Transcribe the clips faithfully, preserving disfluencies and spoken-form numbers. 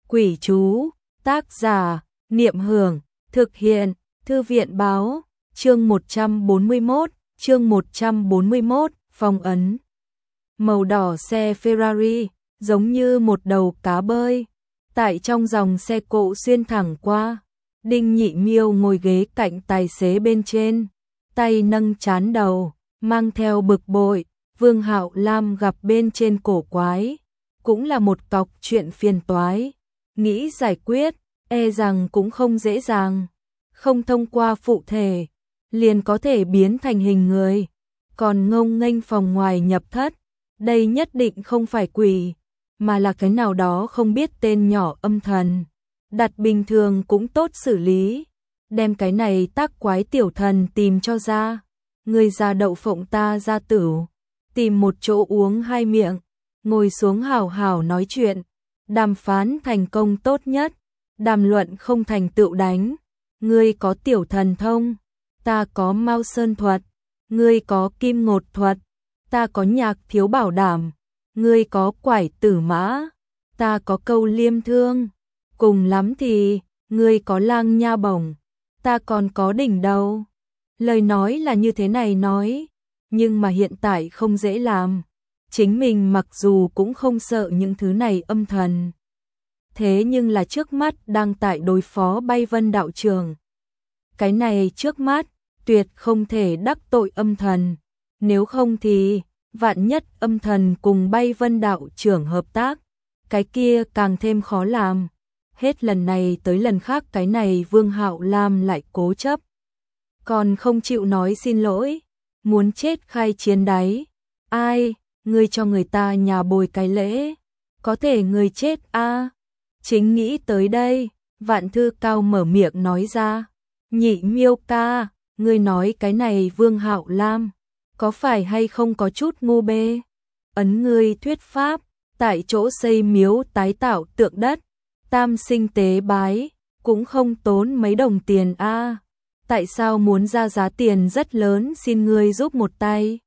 Quỷ chú, tác giả, Niệm Hưởng, thực hiện, Thư viện báo, chương một trăm bốn mươi mốt, chương một trăm bốn mươi mốt, phong ấn. Màu đỏ xe Ferrari, giống như một đầu cá bơi, tại trong dòng xe cộ xuyên thẳng qua. Đinh Nhị Miêu ngồi ghế cạnh tài xế bên trên, tay nâng trán đầu, mang theo bực bội. Vương Hạo Lam gặp bên trên cổ quái, cũng là một cọc chuyện phiền toái, nghĩ giải quyết, e rằng cũng không dễ dàng, không thông qua phụ thể, liền có thể biến thành hình người, còn ngông nghênh phòng ngoài nhập thất, đây nhất định không phải quỷ, mà là cái nào đó không biết tên nhỏ âm thần, đặt bình thường cũng tốt xử lý, đem cái này tác quái tiểu thần tìm cho ra, người già đậu phộng ta ra tửu. Tìm một chỗ uống hai miệng, ngồi xuống hào hào nói chuyện, đàm phán thành công tốt nhất, đàm luận không thành tựu đánh. Ngươi có tiểu thần thông, ta có Mao Sơn thuật, ngươi có Kim Ngột thuật, ta có Nhạc Thiếu Bảo Đảm, ngươi có Quải Tử Mã, ta có Câu Liêm Thương, cùng lắm thì ngươi có Lang Nha Bổng, ta còn có Đỉnh Đầu. Lời nói là như thế này nói, nhưng mà hiện tại không dễ làm. Chính mình mặc dù cũng không sợ những thứ này âm thần. Thế nhưng là trước mắt đang tại đối phó Bay Vân đạo trưởng. Cái này trước mắt, tuyệt không thể đắc tội âm thần. Nếu không thì, vạn nhất âm thần cùng Bay Vân đạo trưởng hợp tác. Cái kia càng thêm khó làm. Hết lần này tới lần khác cái này Vương Hạo Lam lại cố chấp. Còn không chịu nói xin lỗi. Muốn chết khai chiến đáy. Ai, ngươi cho người ta nhà bồi cái lễ. Có thể người chết a à? Chính nghĩ tới đây, Vạn Thư Cao mở miệng nói ra. Nhị Miêu ca, ngươi nói cái này Vương Hạo Lam, có phải hay không có chút ngu bê? Ấn ngươi thuyết pháp, tại chỗ xây miếu tái tạo tượng đất, tam sinh tế bái, cũng không tốn mấy đồng tiền a à? Tại sao muốn ra giá tiền rất lớn xin ngươi giúp một tay?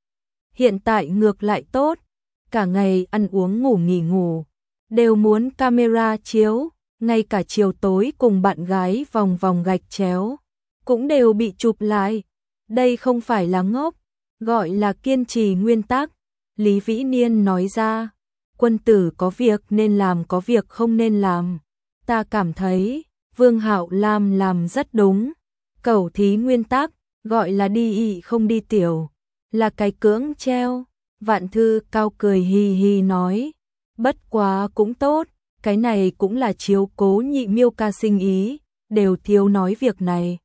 Hiện tại ngược lại tốt, cả ngày ăn uống ngủ nghỉ ngủ, đều muốn camera chiếu, ngay cả chiều tối cùng bạn gái vòng vòng gạch chéo, cũng đều bị chụp lại. Đây không phải là ngốc, gọi là kiên trì nguyên tắc. Lý Vĩ Niên nói ra, quân tử có việc nên làm có việc không nên làm. Ta cảm thấy, Vương Hạo Lam làm rất đúng. Cẩu thí nguyên tắc, gọi là đi ị không đi tiểu, là cái cưỡng treo. Vạn Thư Cao cười hì hì nói, bất quá cũng tốt, cái này cũng là chiếu cố Nhị Miêu ca sinh ý, đều thiếu nói việc này.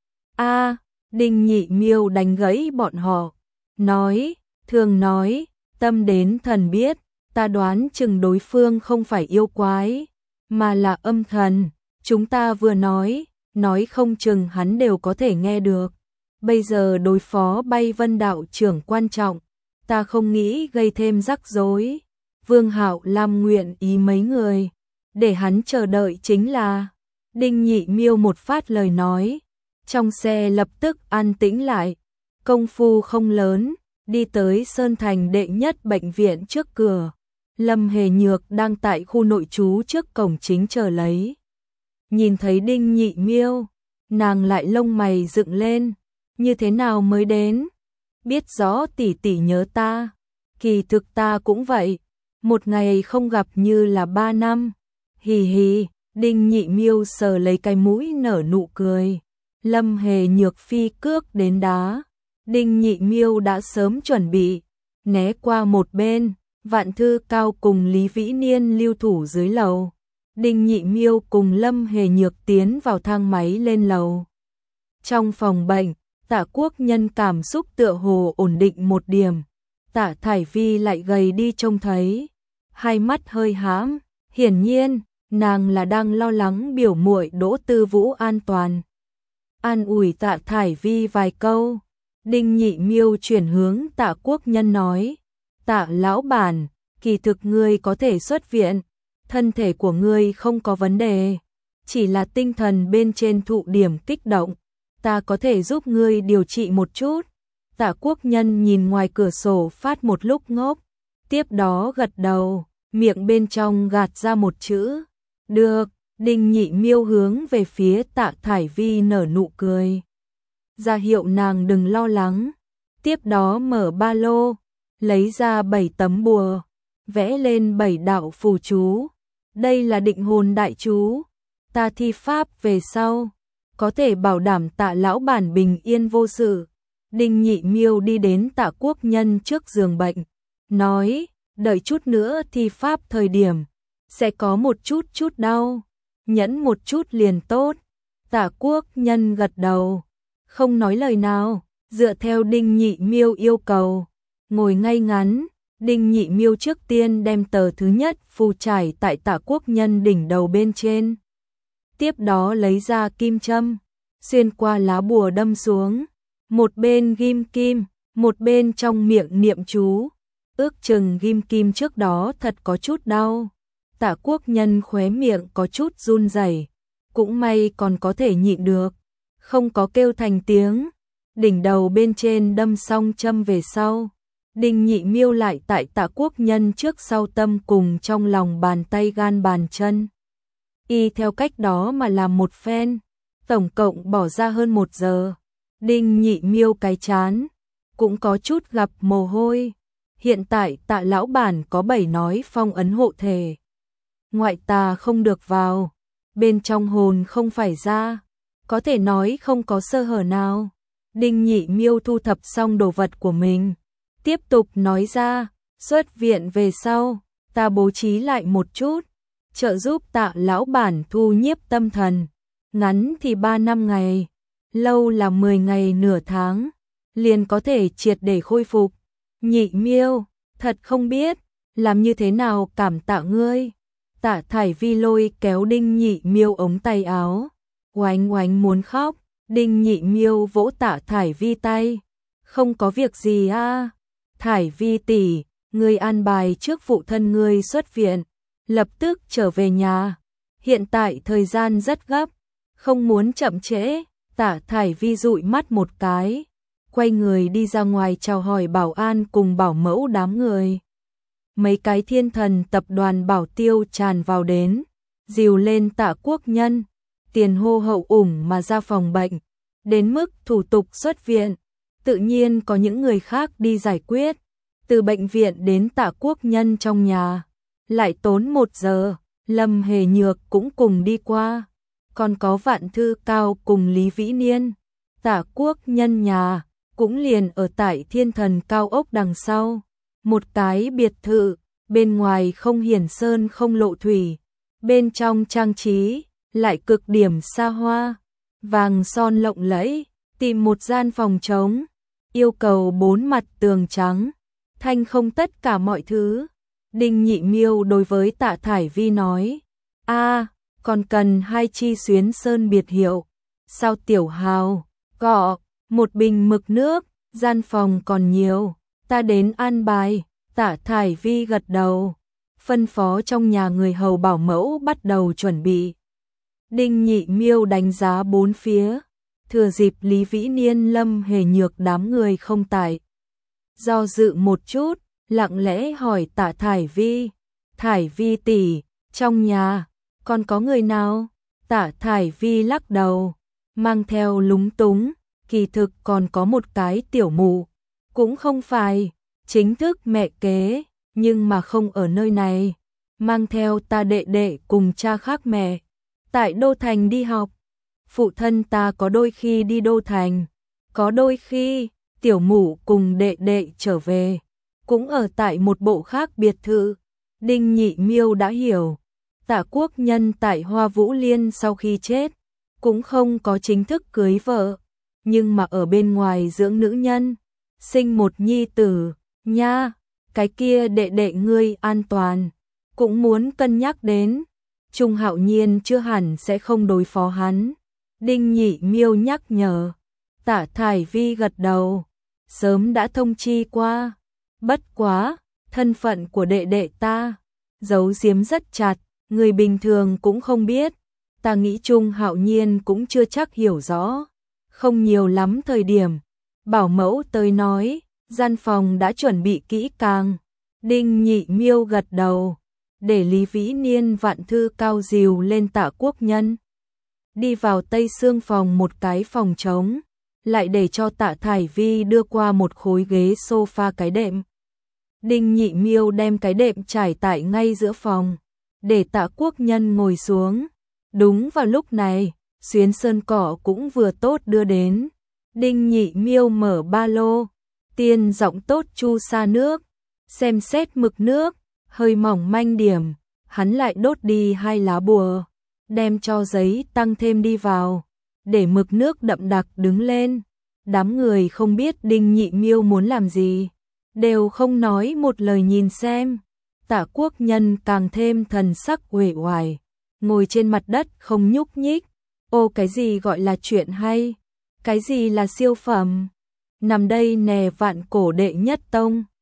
A, à, Đinh Nhị Miêu đánh gãy bọn họ, nói, thường nói, tâm đến thần biết, ta đoán chừng đối phương không phải yêu quái, mà là âm thần, chúng ta vừa nói. Nói không chừng hắn đều có thể nghe được. Bây giờ đối phó Bay Vân đạo trưởng quan trọng, ta không nghĩ gây thêm rắc rối. Vương Hạo Lam nguyện ý mấy người, để hắn chờ đợi chính là. Đinh Nhị Miêu một phát lời nói, trong xe lập tức an tĩnh lại, công phu không lớn, đi tới Sơn Thành đệ nhất bệnh viện trước cửa. Lâm Hề Nhược đang tại khu nội trú trước cổng chính chờ lấy. Nhìn thấy Đinh Nhị Miêu, nàng lại lông mày dựng lên, như thế nào mới đến? Biết rõ tỷ tỷ nhớ ta, kỳ thực ta cũng vậy, một ngày không gặp như là ba năm. Hì hì, Đinh Nhị Miêu sờ lấy cái mũi nở nụ cười. Lâm Hề Nhược phi cước đến đá. Đinh Nhị Miêu đã sớm chuẩn bị, né qua một bên, Vạn Thư Cao cùng Lý Vĩ Niên lưu thủ dưới lầu. Đinh Nhị Miêu cùng Lâm Hề Nhược tiến vào thang máy lên lầu. Trong phòng bệnh, Tạ Quốc Nhân cảm xúc tựa hồ ổn định một điểm. Tạ Thải Vi lại gầy đi trông thấy, hai mắt hơi hãm, hiển nhiên, nàng là đang lo lắng biểu muội Đỗ Tư Vũ an toàn. An ủi Tạ Thải Vi vài câu, Đinh Nhị Miêu chuyển hướng Tạ Quốc Nhân nói, Tạ lão bản, kỳ thực ngươi có thể xuất viện. Thân thể của ngươi không có vấn đề, chỉ là tinh thần bên trên thụ điểm kích động, ta có thể giúp ngươi điều trị một chút. Tạ Quốc Nhân nhìn ngoài cửa sổ phát một lúc ngốc, tiếp đó gật đầu, miệng bên trong gạt ra một chữ, Được, Đinh Nhị Miêu hướng về phía Tạ Thải Vi nở nụ cười, ra hiệu nàng đừng lo lắng. Tiếp đó mở ba lô, lấy ra bảy tấm bùa, vẽ lên bảy đạo phù chú. Đây là định hồn đại chú, ta thi pháp về sau, có thể bảo đảm Tạ lão bản bình yên vô sự. Đinh Nhị Miêu đi đến Tạ Quốc Nhân trước giường bệnh, nói, đợi chút nữa thi pháp thời điểm, sẽ có một chút chút đau, nhẫn một chút liền tốt. Tạ Quốc Nhân gật đầu, không nói lời nào, dựa theo Đinh Nhị Miêu yêu cầu, ngồi ngay ngắn. Đinh Nhị Miêu trước tiên đem tờ thứ nhất phù trải tại Tạ Quốc Nhân đỉnh đầu bên trên. Tiếp đó lấy ra kim châm, xuyên qua lá bùa đâm xuống, một bên ghim kim, một bên trong miệng niệm chú. Ước chừng ghim kim trước đó thật có chút đau. Tạ Quốc Nhân khóe miệng có chút run rẩy, cũng may còn có thể nhịn được, không có kêu thành tiếng. Đỉnh đầu bên trên đâm xong châm về sau, Đinh Nhị Miêu lại tại Tạ Quốc Nhân trước sau tâm cùng trong lòng bàn tay gan bàn chân, y theo cách đó mà làm một phen, tổng cộng bỏ ra hơn một giờ. Đinh Nhị Miêu cái chán cũng có chút gặp mồ hôi. Hiện tại Tạ lão bản có bảy nói phong ấn hộ thể, ngoại tà không được vào, bên trong hồn không phải ra, có thể nói không có sơ hở nào. Đinh Nhị Miêu thu thập xong đồ vật của mình, tiếp tục nói ra, xuất viện về sau, ta bố trí lại một chút, trợ giúp Tạ lão bản thu nhiếp tâm thần, ngắn thì ba năm ngày, lâu là mười ngày nửa tháng, liền có thể triệt để khôi phục. Nhị Miêu, thật không biết làm như thế nào cảm tạ ngươi. Tạ Thải Vi lôi kéo Đinh Nhị Miêu ống tay áo, oánh oánh muốn khóc. Đinh Nhị Miêu vỗ Tạ Thải Vi tay, không có việc gì a, Thải Vi tỷ, ngươi an bài trước phụ thân ngươi xuất viện, lập tức trở về nhà, hiện tại thời gian rất gấp, không muốn chậm trễ. Tạ Thải Vi dụi mắt một cái, quay người đi ra ngoài chào hỏi bảo an cùng bảo mẫu đám người. Mấy cái thiên thần tập đoàn bảo tiêu tràn vào đến, dìu lên Tạ Quốc Nhân, tiền hô hậu ủng mà ra phòng bệnh. Đến mức thủ tục xuất viện, tự nhiên có những người khác đi giải quyết. Từ bệnh viện đến Tạ Quốc Nhân trong nhà, lại tốn một giờ. Lâm Hề Nhược cũng cùng đi qua, còn có Vạn Thư Cao cùng Lý Vĩ Niên. Tạ Quốc Nhân nhà cũng liền ở tại Thiên Thần cao ốc đằng sau, một cái biệt thự, bên ngoài không hiển sơn không lộ thủy, bên trong trang trí lại cực điểm xa hoa, vàng son lộng lẫy. Tìm một gian phòng trống, yêu cầu bốn mặt tường trắng, thanh không tất cả mọi thứ. Đinh Nhị Miêu đối với Tạ Thải Vi nói, a, còn cần hai chi xuyến sơn biệt hiệu. Sao tiểu Hào, gọ, một bình mực nước, gian phòng còn nhiều, ta đến an bài. Tạ Thải Vi gật đầu, phân phó trong nhà người hầu bảo mẫu bắt đầu chuẩn bị. Đinh Nhị Miêu đánh giá bốn phía, thừa dịp Lý Vĩ Niên Lâm Hề Nhược đám người không tại, do dự một chút, lặng lẽ hỏi Tạ Thải Vi, Thải Vi tỷ, trong nhà còn có người nào? Tạ Thải Vi lắc đầu, mang theo lúng túng, kỳ thực còn có một cái tiểu mụ, cũng không phải chính thức mẹ kế, nhưng mà không ở nơi này, mang theo ta đệ đệ cùng cha khác mẹ, tại Đô Thành đi học. Phụ thân ta có đôi khi đi Đô Thành, có đôi khi tiểu mụ cùng đệ đệ trở về, cũng ở tại một bộ khác biệt thự. Đinh Nhị Miêu đã hiểu, Tạ Quốc Nhân tại Hoa Vũ Liên sau khi chết, cũng không có chính thức cưới vợ, nhưng mà ở bên ngoài dưỡng nữ nhân, sinh một nhi tử, nha, cái kia đệ đệ ngươi an toàn, cũng muốn cân nhắc đến. Trung Hạo Nhiên chưa hẳn sẽ không đối phó hắn. Đinh Nhị Miêu nhắc nhở. Tạ Thải Vi gật đầu, sớm đã thông chi qua. Bất quá, thân phận của đệ đệ ta giấu giếm rất chặt, người bình thường cũng không biết. Ta nghĩ Trung Hạo Nhiên cũng chưa chắc hiểu rõ. Không nhiều lắm thời điểm, bảo mẫu tới nói, gian phòng đã chuẩn bị kỹ càng. Đinh Nhị Miêu gật đầu. để Lý Vĩ Niên vạn thư cao dìu lên Tạ Quốc Nhân. Đi vào Tây Xương phòng một cái phòng trống, lại để cho Tạ Thải Vi đưa qua một khối ghế sofa cái đệm. Đinh Nhị Miêu đem cái đệm trải tại ngay giữa phòng, để Tạ Quốc Nhân ngồi xuống. Đúng vào lúc này, Xuyến Sơn Cỏ cũng vừa tốt đưa đến. Đinh Nhị Miêu mở ba lô, tiên giọng tốt chu sa nước, xem xét mực nước, hơi mỏng manh điểm, hắn lại đốt đi hai lá bùa, đem cho giấy tăng thêm đi vào, để mực nước đậm đặc đứng lên. Đám người không biết Đinh Nhị Miêu muốn làm gì, đều không nói một lời nhìn xem. Tạ Quốc Nhân càng thêm thần sắc uể oải, ngồi trên mặt đất không nhúc nhích. Ô, cái gì gọi là chuyện hay? Cái gì là siêu phẩm? Nằm đây nè, vạn cổ đệ nhất tông.